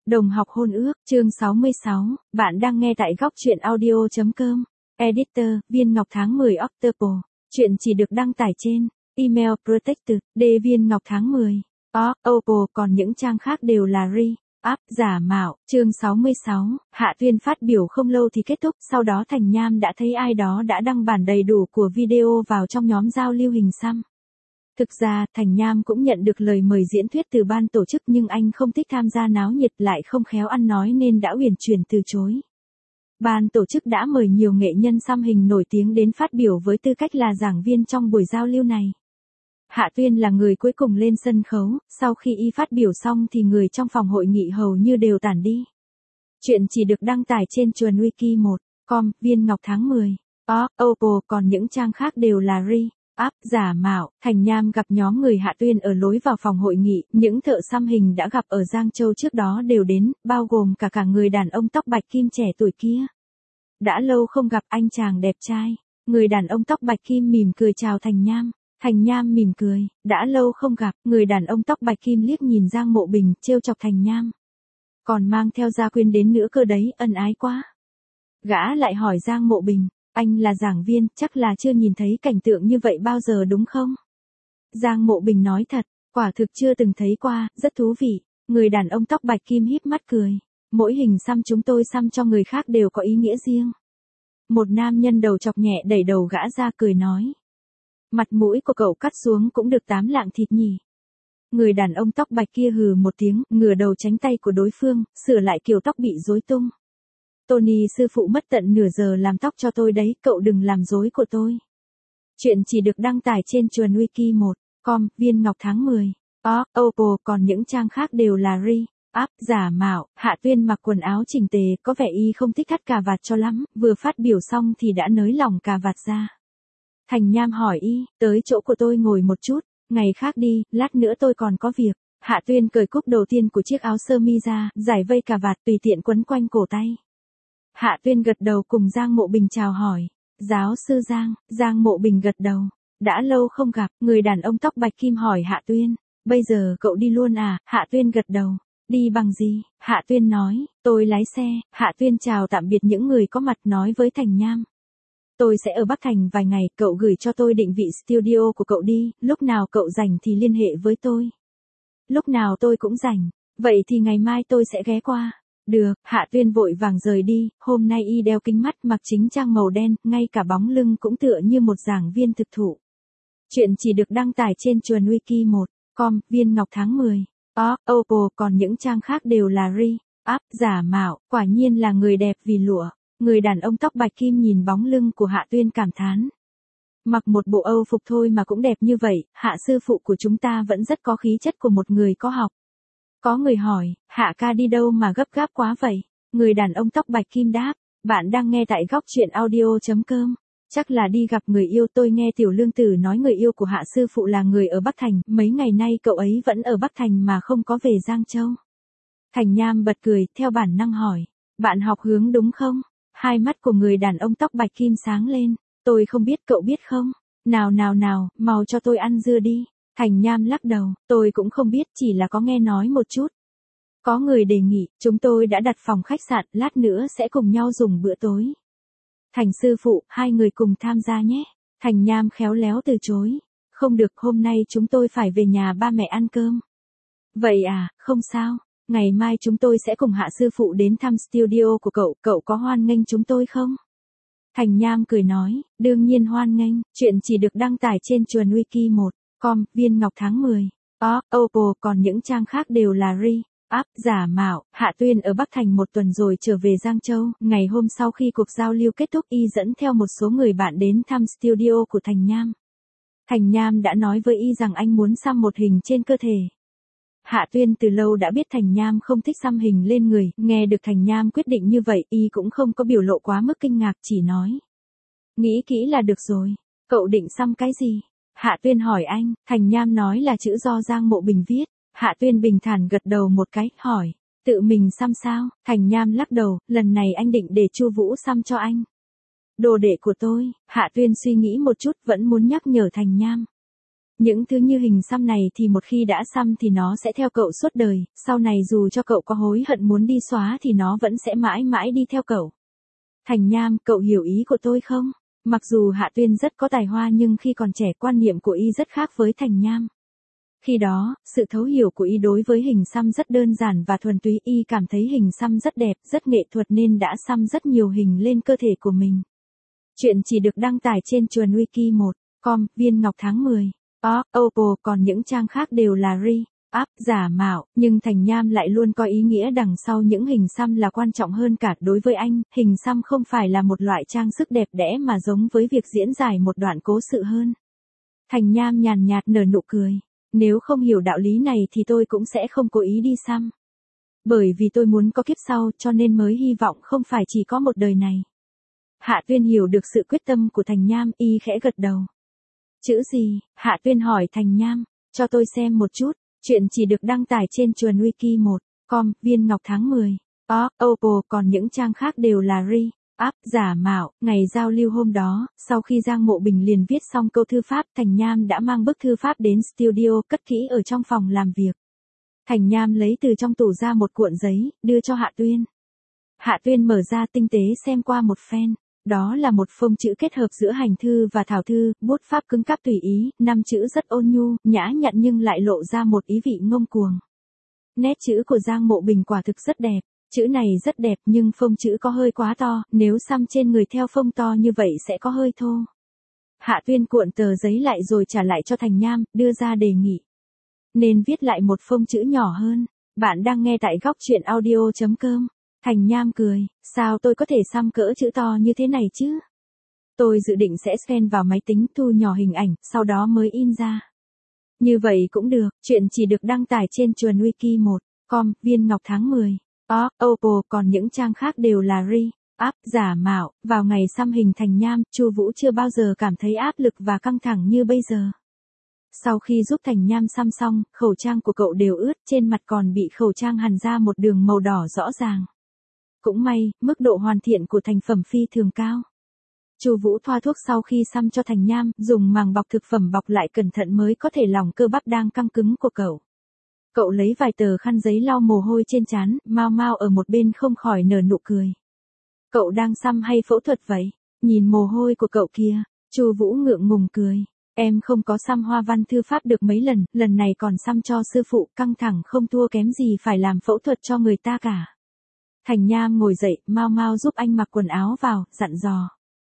Đồng học hôn ước, chương 66, bạn đang nghe tại góc truyện audio.com. Editor, Viên Ngọc tháng 10 October. Chuyện chỉ được đăng tải trên email protected, Viên Ngọc tháng 10. Oppo, còn những trang khác đều là giả mạo. Chương 66, Hạ Tuyên phát biểu không lâu thì kết thúc, sau đó Thành Nham đã thấy ai đó đã đăng bản đầy đủ của video vào trong nhóm giao lưu hình xăm. Thực ra, Thành Nham cũng nhận được lời mời diễn thuyết từ ban tổ chức nhưng anh không thích tham gia náo nhiệt lại không khéo ăn nói nên đã uyển chuyển từ chối. Ban tổ chức đã mời nhiều nghệ nhân xăm hình nổi tiếng đến phát biểu với tư cách là giảng viên trong buổi giao lưu này. Hạ Tuyên là người cuối cùng lên sân khấu, sau khi y phát biểu xong thì người trong phòng hội nghị hầu như đều tản đi. Chuyện chỉ được đăng tải trên chuồn wiki1.com, Viên Ngọc tháng 10. Oppo, còn những trang khác đều là giả mạo. Thành Nham gặp nhóm người Hạ Tuyên ở lối vào phòng hội nghị, những thợ xăm hình đã gặp ở Giang Châu trước đó đều đến, bao gồm cả người đàn ông tóc bạch kim trẻ tuổi kia. Đã lâu không gặp anh chàng đẹp trai. Người đàn ông tóc bạch kim mỉm cười chào Thành Nham. Thành Nham mỉm cười, đã lâu không gặp. Người đàn ông tóc bạch kim liếc nhìn Giang Mộ Bình, trêu chọc Thành Nham. Còn mang theo Gia Quyên đến nữa cơ đấy, ân ái quá. Gã lại hỏi Giang Mộ Bình. Anh là giảng viên, chắc là chưa nhìn thấy cảnh tượng như vậy bao giờ đúng không? Giang Mộ Bình nói thật, quả thực chưa từng thấy qua, rất thú vị. Người đàn ông tóc bạch kim híp mắt cười. Mỗi hình xăm chúng tôi xăm cho người khác đều có ý nghĩa riêng. Một nam nhân đầu chọc nhẹ đẩy đầu gã ra cười nói. Mặt mũi của cậu cắt xuống cũng được 8 lạng thịt nhỉ. Người đàn ông tóc bạch kia hừ một tiếng, ngửa đầu tránh tay của đối phương, sửa lại kiểu tóc bị rối tung. Tony sư phụ mất tận nửa giờ làm tóc cho tôi đấy, cậu đừng làm rối của tôi. Chuyện chỉ được đăng tải trên chuồn wiki1.com, Viên Ngọc tháng 10. Oppo, còn những trang khác đều là giả mạo. Hạ Tuyên mặc quần áo chỉnh tề, có vẻ y không thích thắt cà vạt cho lắm, vừa phát biểu xong thì đã nới lỏng cà vạt ra. Thành Nham hỏi y, tới chỗ của tôi ngồi một chút, ngày khác đi, lát nữa tôi còn có việc. Hạ Tuyên cởi cúc đầu tiên của chiếc áo sơ mi ra, giải vây cà vạt tùy tiện quấn quanh cổ tay. Hạ Tuyên gật đầu cùng Giang Mộ Bình chào hỏi. Giáo sư Giang. Giang Mộ Bình gật đầu. Đã lâu không gặp. Người đàn ông tóc bạch kim hỏi Hạ Tuyên. Bây giờ cậu đi luôn à? Hạ Tuyên gật đầu. Đi bằng gì? Hạ Tuyên nói. Tôi lái xe. Hạ Tuyên chào tạm biệt những người có mặt nói với Thành Nham. Tôi sẽ ở Bắc Thành vài ngày, cậu gửi cho tôi định vị studio của cậu đi, lúc nào cậu rảnh thì liên hệ với tôi. Lúc nào tôi cũng rảnh. Vậy thì ngày mai tôi sẽ ghé qua. Được, Hạ Tuyên vội vàng rời đi, hôm nay y đeo kính mắt mặc chính trang màu đen, ngay cả bóng lưng cũng tựa như một giảng viên thực thụ. Chuyện chỉ được đăng tải trên chuồn wiki1.com, Viên Ngọc tháng 10. Oppo, còn những trang khác đều là giả mạo, quả nhiên là người đẹp vì lụa. Người đàn ông tóc bạch kim nhìn bóng lưng của Hạ Tuyên cảm thán. Mặc một bộ Âu phục thôi mà cũng đẹp như vậy, Hạ sư phụ của chúng ta vẫn rất có khí chất của một người có học. Có người hỏi, Hạ ca đi đâu mà gấp gáp quá vậy? Người đàn ông tóc bạch kim đáp, bạn đang nghe tại góc truyện audio.com. Chắc là đi gặp người yêu, tôi nghe Tiểu Lương Tử nói người yêu của Hạ sư phụ là người ở Bắc Thành, mấy ngày nay cậu ấy vẫn ở Bắc Thành mà không có về Giang Châu. Thành Nham bật cười, theo bản năng hỏi, bạn học hướng đúng không? Hai mắt của người đàn ông tóc bạch kim sáng lên, tôi không biết, cậu biết không? Nào, mau cho tôi ăn dưa đi. Thành Nham lắc đầu, tôi cũng không biết, chỉ là có nghe nói một chút. Có người đề nghị, chúng tôi đã đặt phòng khách sạn, lát nữa sẽ cùng nhau dùng bữa tối. Thành sư phụ, hai người cùng tham gia nhé. Thành Nham khéo léo từ chối. Không được, hôm nay chúng tôi phải về nhà ba mẹ ăn cơm. Vậy à, không sao. Ngày mai chúng tôi sẽ cùng Hạ sư phụ đến thăm studio của cậu có hoan nghênh chúng tôi không? Thành Nham cười nói, đương nhiên hoan nghênh, chuyện chỉ được đăng tải trên chuồn wiki1.com, Viên Ngọc tháng 10. Oppo, còn những trang khác đều là giả mạo. Hạ Tuyên ở Bắc Thành một tuần rồi trở về Giang Châu, ngày hôm sau khi cuộc giao lưu kết thúc y dẫn theo một số người bạn đến thăm studio của Thành Nham. Thành Nham đã nói với y rằng anh muốn xăm một hình trên cơ thể. Hạ Tuyên từ lâu đã biết Thành Nham không thích xăm hình lên người, nghe được Thành Nham quyết định như vậy, y cũng không có biểu lộ quá mức kinh ngạc, chỉ nói. Nghĩ kỹ là được rồi, cậu định xăm cái gì? Hạ Tuyên hỏi anh, Thành Nham nói là chữ do Giang Mộ Bình viết. Hạ Tuyên bình thản gật đầu một cái, hỏi, tự mình xăm sao? Thành Nham lắc đầu, lần này anh định để Chu Vũ xăm cho anh. Đồ đệ của tôi, Hạ Tuyên suy nghĩ một chút vẫn muốn nhắc nhở Thành Nham. Những thứ như hình xăm này thì một khi đã xăm thì nó sẽ theo cậu suốt đời, sau này dù cho cậu có hối hận muốn đi xóa thì nó vẫn sẽ mãi mãi đi theo cậu. Thành Nham, cậu hiểu ý của tôi không? Mặc dù Hạ Tuyên rất có tài hoa nhưng khi còn trẻ quan niệm của y rất khác với Thành Nham. Khi đó, sự thấu hiểu của y đối với hình xăm rất đơn giản và thuần túy, y cảm thấy hình xăm rất đẹp, rất nghệ thuật nên đã xăm rất nhiều hình lên cơ thể của mình. Chuyện chỉ được đăng tải trên chuồn wiki1.com, Viên Ngọc tháng 10. Oppo, còn những trang khác đều là re-up, giả mạo, nhưng Thành Nham lại luôn có ý nghĩa đằng sau những hình xăm là quan trọng hơn cả. Đối với anh, hình xăm không phải là một loại trang sức đẹp đẽ mà giống với việc diễn giải một đoạn cố sự hơn. Thành Nham nhàn nhạt nở nụ cười. Nếu không hiểu đạo lý này thì tôi cũng sẽ không cố ý đi xăm. Bởi vì tôi muốn có kiếp sau cho nên mới hy vọng không phải chỉ có một đời này. Hạ Tuyên hiểu được sự quyết tâm của Thành Nham, y khẽ gật đầu. Chữ gì? Hạ Tuyên hỏi Thành Nham. Cho tôi xem một chút. Chuyện chỉ được đăng tải trên chuồn wiki1.com, Viên Ngọc tháng 10. Oppo, còn những trang khác đều là re-up, giả mạo. Ngày giao lưu hôm đó, sau khi Giang Mộ Bình liền viết xong câu thư pháp, Thành Nham đã mang bức thư pháp đến studio cất kỹ ở trong phòng làm việc. Thành Nham lấy từ trong tủ ra một cuộn giấy, đưa cho Hạ Tuyên. Hạ Tuyên mở ra tinh tế xem qua một phen. Đó là một phông chữ kết hợp giữa hành thư và thảo thư, bút pháp cứng cáp tùy ý, 5 chữ rất ôn nhu, nhã nhặn nhưng lại lộ ra một ý vị ngông cuồng. Nét chữ của Giang Mộ Bình quả thực rất đẹp, chữ này rất đẹp nhưng phông chữ có hơi quá to, nếu xăm trên người theo phông to như vậy sẽ có hơi thô. Hạ Tuyên cuộn tờ giấy lại rồi trả lại cho Thành Nham, đưa ra đề nghị. Nên viết lại một phông chữ nhỏ hơn. Bạn đang nghe tại góc truyện audio.com. Thành Nham cười, sao tôi có thể xăm cỡ chữ to như thế này chứ? Tôi dự định sẽ scan vào máy tính thu nhỏ hình ảnh, sau đó mới in ra. Như vậy cũng được, chuyện chỉ được đăng tải trên chuồn wiki1.com, Viên Ngọc tháng 10. Oppo, còn những trang khác đều là re-up, giả mạo. Vào ngày xăm hình Thành Nham, Chu Vũ chưa bao giờ cảm thấy áp lực và căng thẳng như bây giờ. Sau khi giúp Thành Nham xăm xong, khẩu trang của cậu đều ướt, trên mặt còn bị khẩu trang hằn ra một đường màu đỏ rõ ràng. Cũng may, mức độ hoàn thiện của thành phẩm phi thường cao. Chu Vũ thoa thuốc sau khi xăm cho Thành Nham, dùng màng bọc thực phẩm bọc lại cẩn thận mới có thể lỏng cơ bắp đang căng cứng của cậu. Cậu lấy vài tờ khăn giấy lau mồ hôi trên trán, Mao Mao ở một bên không khỏi nở nụ cười. Cậu đang xăm hay phẫu thuật vậy? Nhìn mồ hôi của cậu kia, Chu Vũ ngượng ngùng cười. Em không có xăm hoa văn thư pháp được mấy lần, lần này còn xăm cho sư phụ, căng thẳng không thua kém gì phải làm phẫu thuật cho người ta cả. Thành Nham ngồi dậy, Mao Mao giúp anh mặc quần áo vào, dặn dò.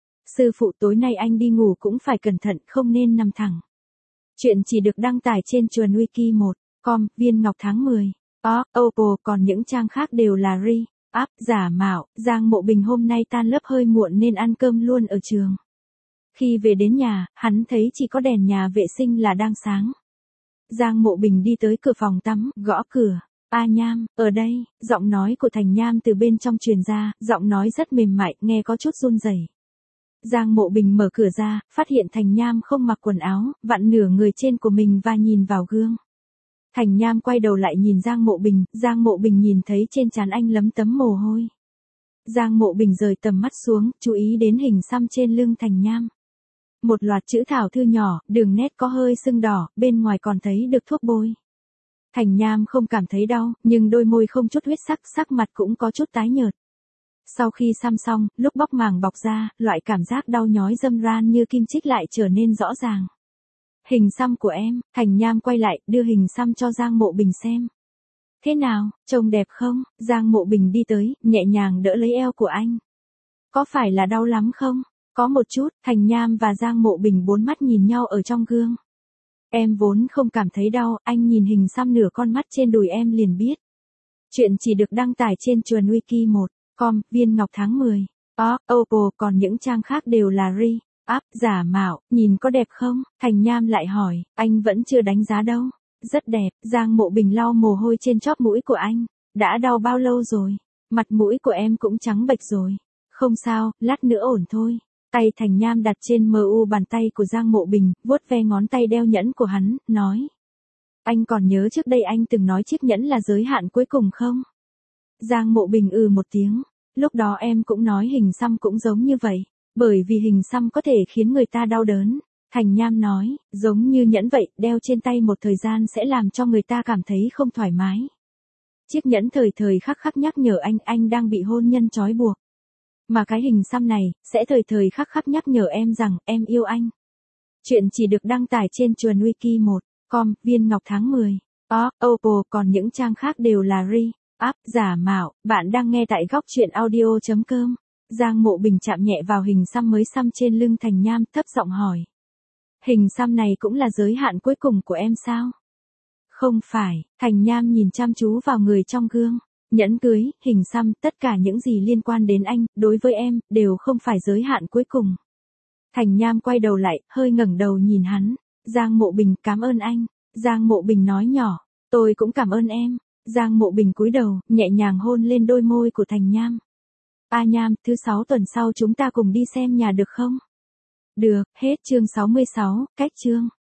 Sư phụ, tối nay anh đi ngủ cũng phải cẩn thận, không nên nằm thẳng. Chuyện chỉ được đăng tải trên chuồn wiki1.com, Viên Ngọc tháng 10. Oppo, còn những trang khác đều là re-up, giả mạo. Giang Mộ Bình hôm nay tan lớp hơi muộn nên ăn cơm luôn ở trường. Khi về đến nhà, hắn thấy chỉ có đèn nhà vệ sinh là đang sáng. Giang Mộ Bình đi tới cửa phòng tắm, gõ cửa. A Nham, ở đây, giọng nói của Thành Nham từ bên trong truyền ra, giọng nói rất mềm mại, nghe có chút run rẩy. Giang Mộ Bình mở cửa ra, phát hiện Thành Nham không mặc quần áo, vặn nửa người trên của mình và nhìn vào gương. Thành Nham quay đầu lại nhìn Giang Mộ Bình nhìn thấy trên trán anh lấm tấm mồ hôi. Giang Mộ Bình rời tầm mắt xuống, chú ý đến hình xăm trên lưng Thành Nham. Một loạt chữ thảo thư nhỏ, đường nét có hơi sưng đỏ, bên ngoài còn thấy được thuốc bôi. Thành Nham không cảm thấy đau, nhưng đôi môi không chút huyết sắc, sắc mặt cũng có chút tái nhợt. Sau khi xăm xong, lúc bóc màng bọc ra, loại cảm giác đau nhói râm ran như kim chích lại trở nên rõ ràng. Hình xăm của em, Thành Nham quay lại, đưa hình xăm cho Giang Mộ Bình xem. Thế nào, trông đẹp không? Giang Mộ Bình đi tới, nhẹ nhàng đỡ lấy eo của anh. Có phải là đau lắm không? Có một chút, Thành Nham và Giang Mộ Bình bốn mắt nhìn nhau ở trong gương. Em vốn không cảm thấy đau, anh nhìn hình xăm nửa con mắt trên đùi em liền biết. Chuyện chỉ được đăng tải trên chuồn wiki1.com, Viên Ngọc tháng 10. Oppo, còn những trang khác đều là re-up, giả mạo, nhìn có đẹp không? Thành Nham lại hỏi, anh vẫn chưa đánh giá đâu. Rất đẹp, Giang Mộ Bình lau mồ hôi trên chóp mũi của anh. Đã đau bao lâu rồi? Mặt mũi của em cũng trắng bệch rồi. Không sao, lát nữa ổn thôi. Tay Thành Nham đặt trên mu bàn tay của Giang Mộ Bình, vuốt ve ngón tay đeo nhẫn của hắn, nói. Anh còn nhớ trước đây anh từng nói chiếc nhẫn là giới hạn cuối cùng không? Giang Mộ Bình một tiếng. Lúc đó em cũng nói hình xăm cũng giống như vậy. Bởi vì hình xăm có thể khiến người ta đau đớn. Thành Nham nói, giống như nhẫn vậy, đeo trên tay một thời gian sẽ làm cho người ta cảm thấy không thoải mái. Chiếc nhẫn thời thời khắc khắc nhắc nhở anh đang bị hôn nhân trói buộc. Mà cái hình xăm này, sẽ thời thời khắc khắc nhắc nhở em rằng, em yêu anh. Chuyện chỉ được đăng tải trên Chuồn Wiki 1.com, Viên Ngọc tháng 10. Oppo, còn những trang khác đều là re-up, giả mạo. Bạn đang nghe tại góc truyện audio.com. Giang Mộ Bình chạm nhẹ vào hình xăm mới xăm trên lưng Thành Nham, thấp giọng hỏi. Hình xăm này cũng là giới hạn cuối cùng của em sao? Không phải, Thành Nham nhìn chăm chú vào người trong gương. Nhẫn cưới, hình xăm, tất cả những gì liên quan đến anh, đối với em, đều không phải giới hạn cuối cùng. Thành Nham quay đầu lại, hơi ngẩng đầu nhìn hắn. Giang Mộ Bình, cảm ơn anh. Giang Mộ Bình nói nhỏ, tôi cũng cảm ơn em. Giang Mộ Bình cúi đầu, nhẹ nhàng hôn lên đôi môi của Thành Nham. Nham, thứ 6 tuần sau chúng ta cùng đi xem nhà được không? Được, hết chương 66, cách chương.